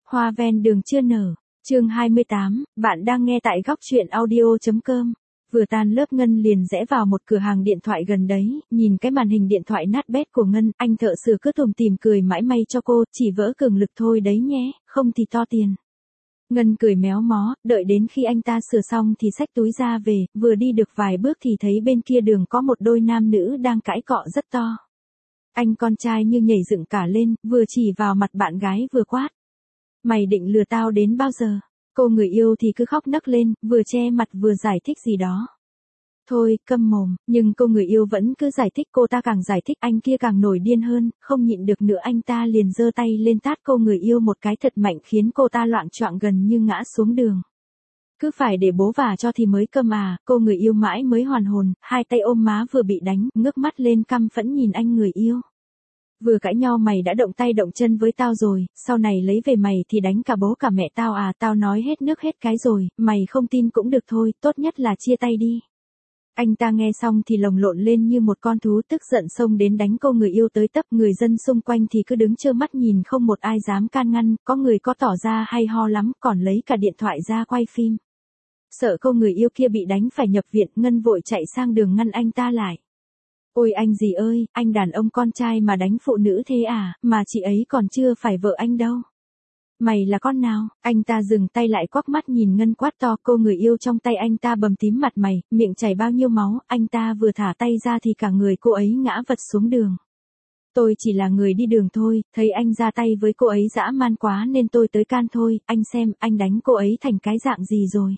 Hoa ven đường chưa nở. Chương 28, bạn đang nghe tại góc truyện audio.com. Vừa tan lớp Ngân liền rẽ vào một cửa hàng điện thoại gần đấy, nhìn cái màn hình điện thoại nát bét của Ngân, anh thợ sửa cứ tủm tỉm cười mãi may cho cô, chỉ vỡ cường lực thôi đấy nhé, không thì to tiền. Ngân cười méo mó, đợi đến khi anh ta sửa xong thì xách túi ra về, vừa đi được vài bước thì thấy bên kia đường có một đôi nam nữ đang cãi cọ rất to. Anh con trai như nhảy dựng cả lên, vừa chỉ vào mặt bạn gái vừa quát. Mày định lừa tao đến bao giờ? Cô người yêu thì cứ khóc nấc lên, vừa che mặt vừa giải thích gì đó. Thôi, câm mồm, nhưng cô người yêu vẫn cứ giải thích, cô ta càng giải thích anh kia càng nổi điên hơn, không nhịn được nữa anh ta liền giơ tay lên tát cô người yêu một cái thật mạnh khiến cô ta loạng choạng gần như ngã xuống đường. Cứ phải để bố vả cho thì mới câm à, cô người yêu mãi mới hoàn hồn, hai tay ôm má vừa bị đánh, ngước mắt lên căm phẫn nhìn anh người yêu. Vừa cãi nhau mày đã động tay động chân với tao rồi, sau này lấy về mày thì đánh cả bố cả mẹ tao à, tao nói hết nước hết cái rồi, mày không tin cũng được thôi, tốt nhất là chia tay đi. Anh ta nghe xong thì lồng lộn lên như một con thú, tức giận xông đến đánh cô người yêu tới tấp, người dân xung quanh thì cứ đứng trơ mắt nhìn không một ai dám can ngăn, có người có tỏ ra hay ho lắm, còn lấy cả điện thoại ra quay phim. Sợ cô người yêu kia bị đánh phải nhập viện, Ngân vội chạy sang đường ngăn anh ta lại. Ôi anh gì ơi, anh đàn ông con trai mà đánh phụ nữ thế à, mà chị ấy còn chưa phải vợ anh đâu. Mày là con nào? Anh ta dừng tay lại quắc mắt nhìn Ngân quát to, cô người yêu trong tay anh ta bầm tím mặt mày, miệng chảy bao nhiêu máu, anh ta vừa thả tay ra thì cả người cô ấy ngã vật xuống đường. Tôi chỉ là người đi đường thôi, thấy anh ra tay với cô ấy dã man quá nên tôi tới can thôi, anh xem, anh đánh cô ấy thành cái dạng gì rồi.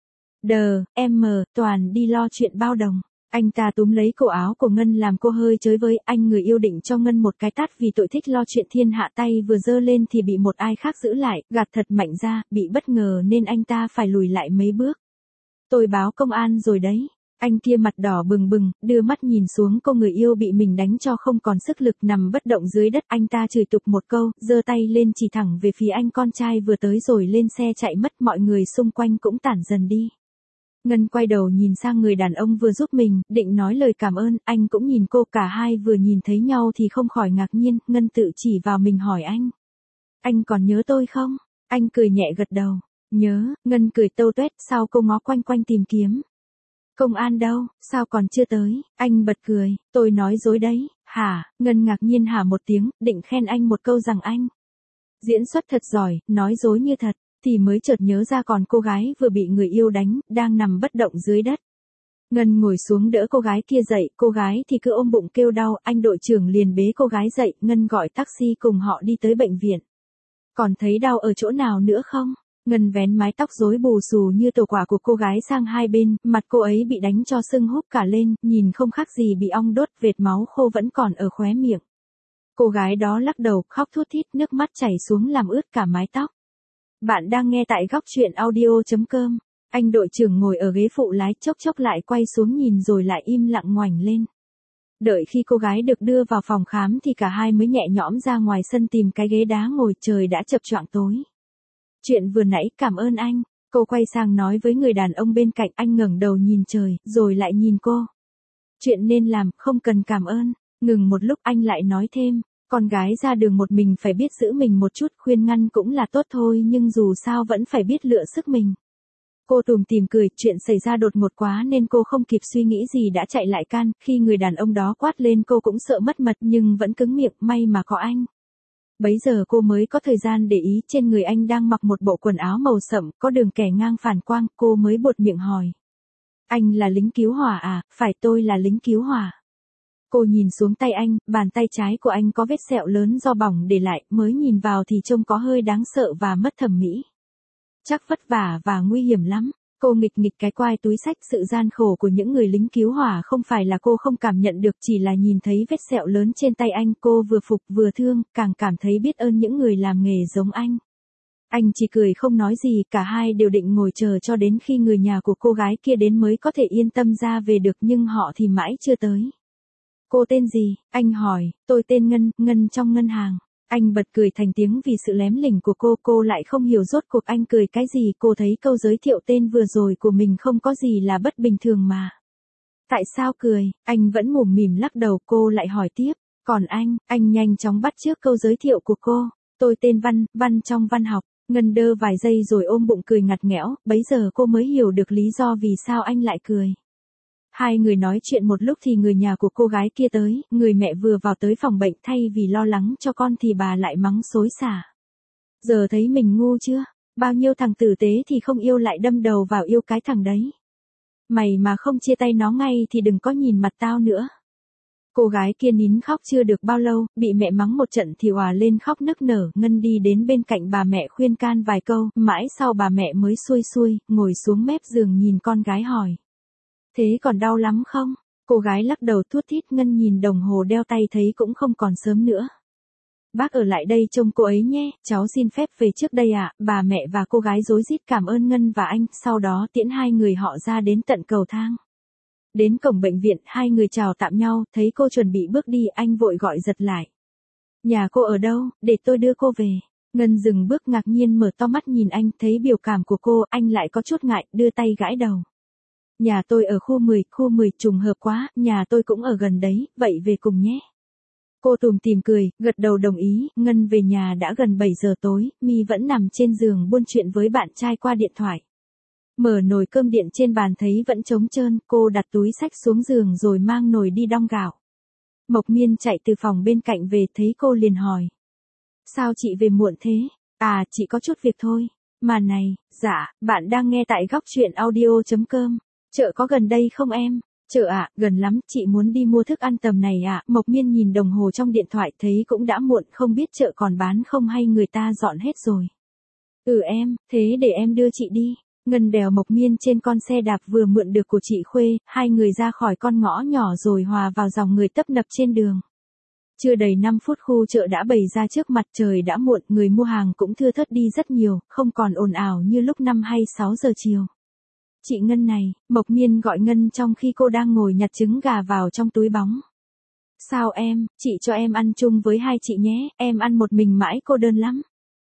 Toàn đi lo chuyện bao đồng. Anh ta túm lấy cổ áo của Ngân làm cô hơi chới với, anh người yêu định cho Ngân một cái tát vì tội thích lo chuyện thiên hạ, tay vừa giơ lên thì bị một ai khác giữ lại, gạt thật mạnh ra, bị bất ngờ nên anh ta phải lùi lại mấy bước. Tôi báo công an rồi đấy. Anh kia mặt đỏ bừng bừng, đưa mắt nhìn xuống cô người yêu bị mình đánh cho không còn sức lực nằm bất động dưới đất, anh ta chửi tục một câu, giơ tay lên chỉ thẳng về phía anh con trai vừa tới rồi lên xe chạy mất, mọi người xung quanh cũng tản dần đi. Ngân quay đầu nhìn sang người đàn ông vừa giúp mình, định nói lời cảm ơn, anh cũng nhìn cô, cả hai vừa nhìn thấy nhau thì không khỏi ngạc nhiên, Ngân tự chỉ vào mình hỏi anh. Anh còn nhớ tôi không? Anh cười nhẹ gật đầu. Nhớ, Ngân cười tâu tuét, sau cô ngó quanh quanh tìm kiếm. Công an đâu, sao còn chưa tới? Anh bật cười, tôi nói dối đấy, hả? Ngân ngạc nhiên hả một tiếng, định khen anh một câu rằng anh diễn xuất thật giỏi, nói dối như thật. Thì mới chợt nhớ ra còn cô gái vừa bị người yêu đánh, đang nằm bất động dưới đất. Ngân ngồi xuống đỡ cô gái kia dậy, cô gái thì cứ ôm bụng kêu đau, anh đội trưởng liền bế cô gái dậy, Ngân gọi taxi cùng họ đi tới bệnh viện. Còn thấy đau ở chỗ nào nữa không? Ngân vén mái tóc rối bù xù như tổ quả của cô gái sang hai bên, mặt cô ấy bị đánh cho sưng húp cả lên, nhìn không khác gì bị ong đốt, vệt máu khô vẫn còn ở khóe miệng. Cô gái đó lắc đầu, khóc thút thít, nước mắt chảy xuống làm ướt cả mái tóc. Bạn đang nghe tại góc truyện audio.com. Anh đội trưởng ngồi ở ghế phụ lái, chốc chốc lại quay xuống nhìn rồi lại im lặng ngoảnh lên. Đợi khi cô gái được đưa vào phòng khám thì cả hai mới nhẹ nhõm ra ngoài sân tìm cái ghế đá ngồi, trời đã chập choạng tối. Chuyện vừa nãy cảm ơn anh, cô quay sang nói với người đàn ông bên cạnh, anh ngẩng đầu nhìn trời, rồi lại nhìn cô. Chuyện nên làm, không cần cảm ơn. Ngừng một lúc anh lại nói thêm. Con gái ra đường một mình phải biết giữ mình một chút, khuyên ngăn cũng là tốt thôi nhưng dù sao vẫn phải biết lựa sức mình. Cô tủm tỉm cười, chuyện xảy ra đột ngột quá nên cô không kịp suy nghĩ gì đã chạy lại can, khi người đàn ông đó quát lên cô cũng sợ mất mật nhưng vẫn cứng miệng, may mà có anh. Bấy giờ cô mới có thời gian để ý trên người anh đang mặc một bộ quần áo màu sậm, có đường kẻ ngang phản quang, cô mới buột miệng hỏi. Anh là lính cứu hỏa à? Phải, tôi là lính cứu hỏa. Cô nhìn xuống tay anh, bàn tay trái của anh có vết sẹo lớn do bỏng để lại, mới nhìn vào thì trông có hơi đáng sợ và mất thẩm mỹ. Chắc vất vả và nguy hiểm lắm. Cô nghịch nghịch cái quai túi xách, sự gian khổ của những người lính cứu hỏa không phải là cô không cảm nhận được, chỉ là nhìn thấy vết sẹo lớn trên tay anh, cô vừa phục vừa thương, càng cảm thấy biết ơn những người làm nghề giống anh. Anh chỉ cười không nói gì, cả hai đều định ngồi chờ cho đến khi người nhà của cô gái kia đến mới có thể yên tâm ra về được nhưng họ thì mãi chưa tới. Cô tên gì? Anh hỏi. Tôi tên Ngân, Ngân trong ngân hàng. Anh bật cười thành tiếng vì sự lém lỉnh của cô lại không hiểu rốt cuộc anh cười cái gì, cô thấy câu giới thiệu tên vừa rồi của mình không có gì là bất bình thường mà. Tại sao cười? Anh vẫn mủm mỉm lắc đầu, cô lại hỏi tiếp. Còn anh nhanh chóng bắt chước câu giới thiệu của cô. Tôi tên Văn, Văn trong văn học. Ngân đơ vài giây rồi ôm bụng cười ngặt nghẽo, bấy giờ cô mới hiểu được lý do vì sao anh lại cười. Hai người nói chuyện một lúc thì người nhà của cô gái kia tới, người mẹ vừa vào tới phòng bệnh thay vì lo lắng cho con thì bà lại mắng xối xả. Giờ thấy mình ngu chưa? Bao nhiêu thằng tử tế thì không yêu lại đâm đầu vào yêu cái thằng đấy. Mày mà không chia tay nó ngay thì đừng có nhìn mặt tao nữa. Cô gái kia nín khóc chưa được bao lâu, bị mẹ mắng một trận thì òa lên khóc nức nở. Ngân đi đến bên cạnh bà mẹ khuyên can vài câu, mãi sau bà mẹ mới xuôi xuôi, ngồi xuống mép giường nhìn con gái hỏi. Thế còn đau lắm không? Cô gái lắc đầu thút thít. Ngân nhìn đồng hồ đeo tay thấy cũng không còn sớm nữa. Bác ở lại đây trông cô ấy nhé, cháu xin phép về trước đây ạ. Bà mẹ và cô gái rối rít cảm ơn Ngân và anh, sau đó tiễn hai người họ ra đến tận cầu thang. Đến cổng bệnh viện, hai người chào tạm nhau, thấy cô chuẩn bị bước đi, anh vội gọi giật lại. Nhà cô ở đâu, để tôi đưa cô về. Ngân dừng bước ngạc nhiên mở to mắt nhìn anh, thấy biểu cảm của cô, anh lại có chút ngại, đưa tay gãi đầu. Nhà tôi ở khu 10 trùng hợp quá, nhà tôi cũng ở gần đấy, vậy về cùng nhé. Cô tủm tỉm cười, gật đầu đồng ý. Ngân về nhà đã gần 7 giờ tối, My vẫn nằm trên giường buôn chuyện với bạn trai qua điện thoại. Mở nồi cơm điện trên bàn thấy vẫn trống trơn, cô đặt túi xách xuống giường rồi mang nồi đi đong gạo. Mộc Miên chạy từ phòng bên cạnh về thấy cô liền hỏi. Sao chị về muộn thế? À, chị có chút việc thôi. Mà này, dạ, bạn đang nghe tại góc truyện audio.com. Chợ có gần đây không em? Chợ ạ, gần lắm, chị muốn đi mua thức ăn tầm này ạ. Mộc Miên nhìn đồng hồ trong điện thoại thấy cũng đã muộn, không biết chợ còn bán không hay người ta dọn hết rồi. Em, thế để em đưa chị đi. Ngân đèo Mộc Miên trên con xe đạp vừa mượn được của chị Khuê, hai người ra khỏi con ngõ nhỏ rồi hòa vào dòng người tấp nập trên đường. Chưa đầy 5 phút khu chợ đã bày ra trước mặt, trời đã muộn, người mua hàng cũng thưa thớt đi rất nhiều, không còn ồn ào như lúc 5 hay 6 giờ chiều. Chị Ngân này, Mộc Miên gọi Ngân trong khi cô đang ngồi nhặt trứng gà vào trong túi bóng. Sao em, chị cho em ăn chung với hai chị nhé, em ăn một mình mãi cô đơn lắm.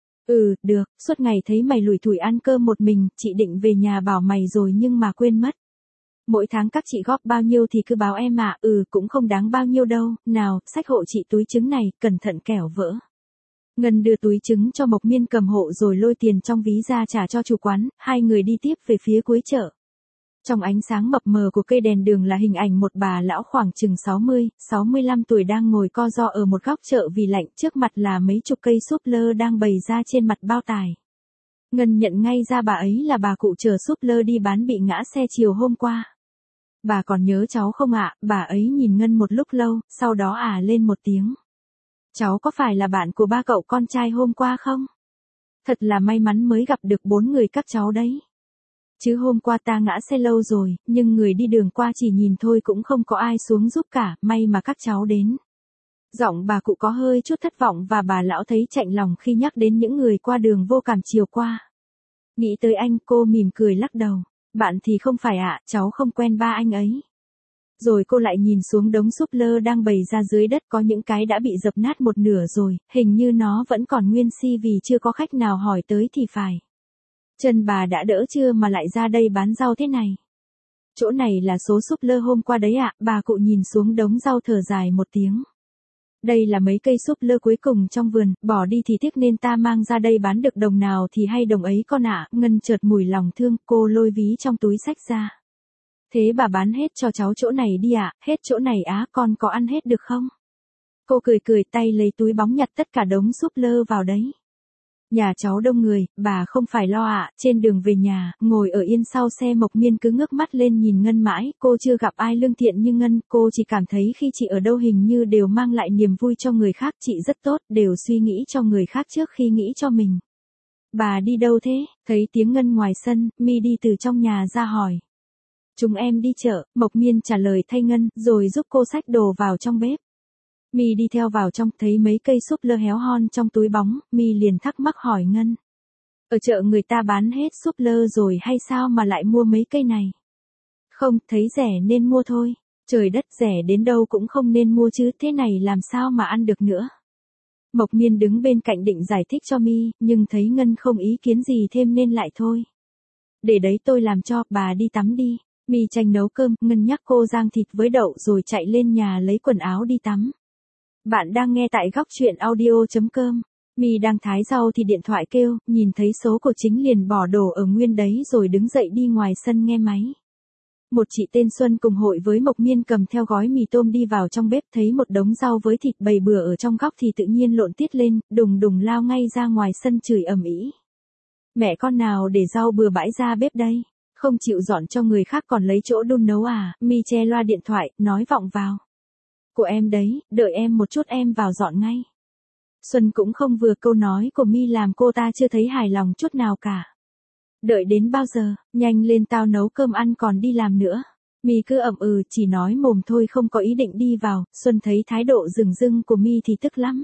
Được, suốt ngày thấy mày lủi thủi ăn cơm một mình, chị định về nhà bảo mày rồi nhưng mà quên mất. Mỗi tháng các chị góp bao nhiêu thì cứ báo em ạ. Cũng không đáng bao nhiêu đâu, nào, xách hộ chị túi trứng này, cẩn thận kẻo vỡ. Ngân đưa túi trứng cho Mộc Miên cầm hộ rồi lôi tiền trong ví ra trả cho chủ quán, hai người đi tiếp về phía cuối chợ. Trong ánh sáng mập mờ của cây đèn đường là hình ảnh một bà lão khoảng chừng 60-65 tuổi đang ngồi co ro ở một góc chợ vì lạnh, trước mặt là mấy chục cây súp lơ đang bày ra trên mặt bao tải. Ngân nhận ngay ra bà ấy là bà cụ chở súp lơ đi bán bị ngã xe chiều hôm qua. Bà còn nhớ cháu không ạ? Bà ấy nhìn Ngân một lúc lâu, sau đó lên một tiếng. Cháu có phải là bạn của ba cậu con trai hôm qua không? Thật là may mắn mới gặp được 4 người các cháu đấy. Chứ hôm qua ta ngã xe lâu rồi, nhưng người đi đường qua chỉ nhìn thôi cũng không có ai xuống giúp cả, may mà các cháu đến. Giọng bà cụ có hơi chút thất vọng và bà lão thấy chạnh lòng khi nhắc đến những người qua đường vô cảm chiều qua. Nghĩ tới anh, cô mỉm cười lắc đầu. Bạn thì không phải ạ, cháu không quen ba anh ấy. Rồi cô lại nhìn xuống đống súp lơ đang bày ra dưới đất, có những cái đã bị dập nát một nửa rồi, hình như nó vẫn còn nguyên si vì chưa có khách nào hỏi tới thì phải. Chân bà đã đỡ chưa mà lại ra đây bán rau thế này? Chỗ này là số súp lơ hôm qua đấy ạ. Bà cụ nhìn xuống đống rau thở dài một tiếng. Đây là mấy cây súp lơ cuối cùng trong vườn, bỏ đi thì tiếc nên ta mang ra đây bán được đồng nào thì hay đồng ấy con ạ. Ngân chợt mùi lòng thương, cô lôi ví trong túi xách ra. Thế bà bán hết cho cháu chỗ này đi ạ. Hết chỗ này á, con có ăn hết được không? Cô cười cười tay lấy túi bóng nhặt tất cả đống súp lơ vào đấy. Nhà cháu đông người, bà không phải lo ạ. Trên đường về nhà, ngồi ở yên sau xe Mộc Miên cứ ngước mắt lên nhìn Ngân mãi, cô chưa gặp ai lương thiện như Ngân, cô chỉ cảm thấy khi chị ở đâu hình như đều mang lại niềm vui cho người khác, chị rất tốt, đều suy nghĩ cho người khác trước khi nghĩ cho mình. Bà đi đâu thế? Thấy tiếng Ngân ngoài sân, My đi từ trong nhà ra hỏi. Chúng em đi chợ, Mộc Miên trả lời thay Ngân, rồi giúp cô xách đồ vào trong bếp. My đi theo vào trong, thấy mấy cây súp lơ héo hon trong túi bóng, My liền thắc mắc hỏi Ngân. Ở chợ người ta bán hết súp lơ rồi hay sao mà lại mua mấy cây này? Không, thấy rẻ nên mua thôi. Trời đất, rẻ đến đâu cũng không nên mua chứ, thế này làm sao mà ăn được nữa. Mộc Miên đứng bên cạnh định giải thích cho My, nhưng thấy Ngân không ý kiến gì thêm nên lại thôi. Để đấy tôi làm cho, bà đi tắm đi. My tranh nấu cơm, Ngân nhắc cô rang thịt với đậu rồi chạy lên nhà lấy quần áo đi tắm. Bạn đang nghe tại góc truyện audio.com. My đang thái rau thì điện thoại kêu, nhìn thấy số của chính liền bỏ đồ ở nguyên đấy rồi đứng dậy đi ngoài sân nghe máy. Một chị tên Xuân cùng hội với Mộc Miên cầm theo gói mì tôm đi vào trong bếp, thấy một đống rau với thịt bầy bừa ở trong góc thì tự nhiên lộn tiết lên, đùng đùng lao ngay ra ngoài sân chửi ầm ĩ. Mẹ con nào để rau bừa bãi ra bếp đây? Không chịu dọn cho người khác còn lấy chỗ đun nấu à? My che loa điện thoại, nói vọng vào. Của em đấy, đợi em một chút em vào dọn ngay. Xuân cũng không vừa, câu nói của My làm cô ta chưa thấy hài lòng chút nào cả. Đợi đến bao giờ, nhanh lên tao nấu cơm ăn còn đi làm nữa. My cứ ậm ừ, chỉ nói mồm thôi không có ý định đi vào. Xuân thấy thái độ dửng dưng của My thì tức lắm.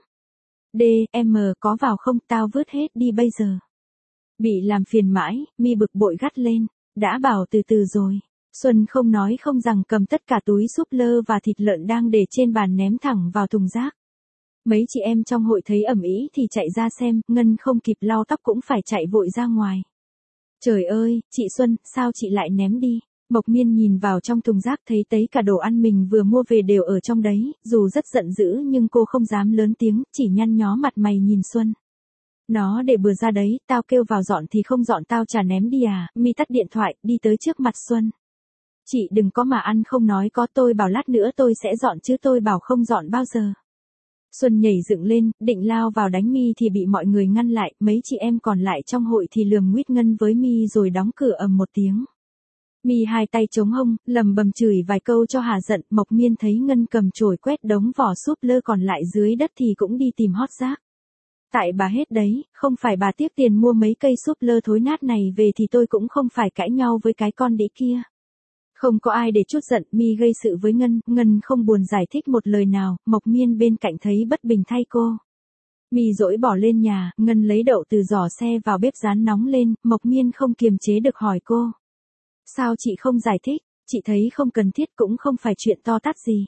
Em có vào không, tao vứt hết đi bây giờ. Bị làm phiền mãi, My bực bội gắt lên. Đã bảo từ từ rồi. Xuân không nói không rằng cầm tất cả túi súp lơ và thịt lợn đang để trên bàn ném thẳng vào thùng rác. Mấy chị em trong hội thấy ầm ĩ thì chạy ra xem, Ngân không kịp lau tóc cũng phải chạy vội ra ngoài. Trời ơi, chị Xuân, sao chị lại ném đi? Mộc Miên nhìn vào trong thùng rác thấy cả đồ ăn mình vừa mua về đều ở trong đấy, dù rất giận dữ nhưng cô không dám lớn tiếng, chỉ nhăn nhó mặt mày nhìn Xuân. Nó để bừa ra đấy, tao kêu vào dọn thì không dọn tao chả ném đi à? My tắt điện thoại, đi tới trước mặt Xuân. Chị đừng có mà ăn không nói có, tôi bảo lát nữa tôi sẽ dọn chứ tôi bảo không dọn bao giờ. Xuân nhảy dựng lên, định lao vào đánh My thì bị mọi người ngăn lại, mấy chị em còn lại trong hội thì lườm nguýt Ngân với My rồi đóng cửa ầm một tiếng. My hai tay chống hông, lầm bầm chửi vài câu cho hà giận. Mộc Miên thấy Ngân cầm chổi quét đống vỏ súp lơ còn lại dưới đất thì cũng đi tìm hót rác. Tại bà hết đấy, không phải bà tiếc tiền mua mấy cây súp lơ thối nát này về thì tôi cũng không phải cãi nhau với cái con đĩ kia. Không có ai để chút giận, My gây sự với Ngân, Ngân không buồn giải thích một lời nào, Mộc Miên bên cạnh thấy bất bình thay cô. My dỗi bỏ lên nhà, Ngân lấy đậu từ giỏ xe vào bếp rán nóng lên, Mộc Miên không kiềm chế được hỏi cô. Sao chị không giải thích, chị thấy không cần thiết cũng không phải chuyện to tát gì.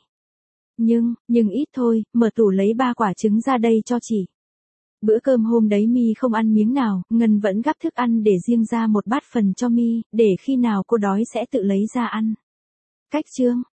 Nhưng ít thôi, mở tủ lấy 3 quả trứng ra đây cho chị. Bữa cơm hôm đấy My không ăn miếng nào, Ngân vẫn gắp thức ăn để riêng ra một bát phần cho My, để khi nào cô đói sẽ tự lấy ra ăn. Cách chương